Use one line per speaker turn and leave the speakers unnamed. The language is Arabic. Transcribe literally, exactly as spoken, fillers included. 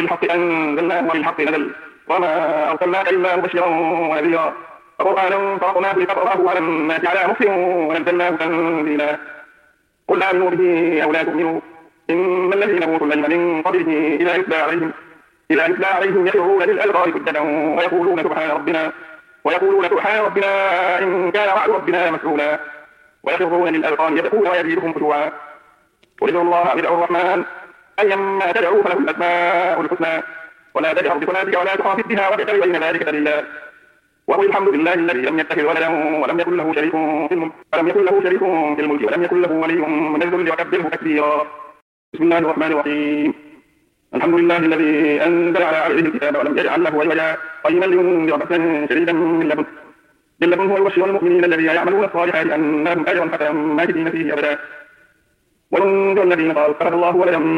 وبالحق أنزلناه وبالحق نزل وما أرسلناك إلا مبشرا ونذيرا وقرآنا فرقناه لتقرأه على الناس على مكث ونزلناه تنزيلا قل آمنوا به أو لا تؤمنوا إن الذين أوتوا العلم من قبله إذا يتلى عليهم إذا يتلى عليهم يخرون للأذقان سجدا ويقولون سبحان ربنا ويقولون سبحان ربنا إن كان وعد ربنا مفعولا ويخرون للأذقان يبكون ويزيدهم خشوعا قل ادعوا الله أو ادعوا الرحمن أيما تدعوا فله الأسماء الحسنى ولا تجهر بصلاتك ولا تخافت بها وابتغ بين ذلك سبيلا وقل الحمد لله الذي لم يتخذ ولدا ولم يكن له شريك في الملك ولم يكن له شريك في الملك ولم يكن له ولي من الذل وكبره تكبيرا بسم الله الرحمن الرحيم الحمد لله الذي أنزل على عبده الكتاب ولم يجعل له عوجا قيما لينذر بأسا شديدا من لدنه من لدنه ويبشر المؤمنين الذين يعملون الصالحات أن لهم أجرا حسنا ماكثين فيه أبدا وينذر الذين قالوا اتخذ الله ولدا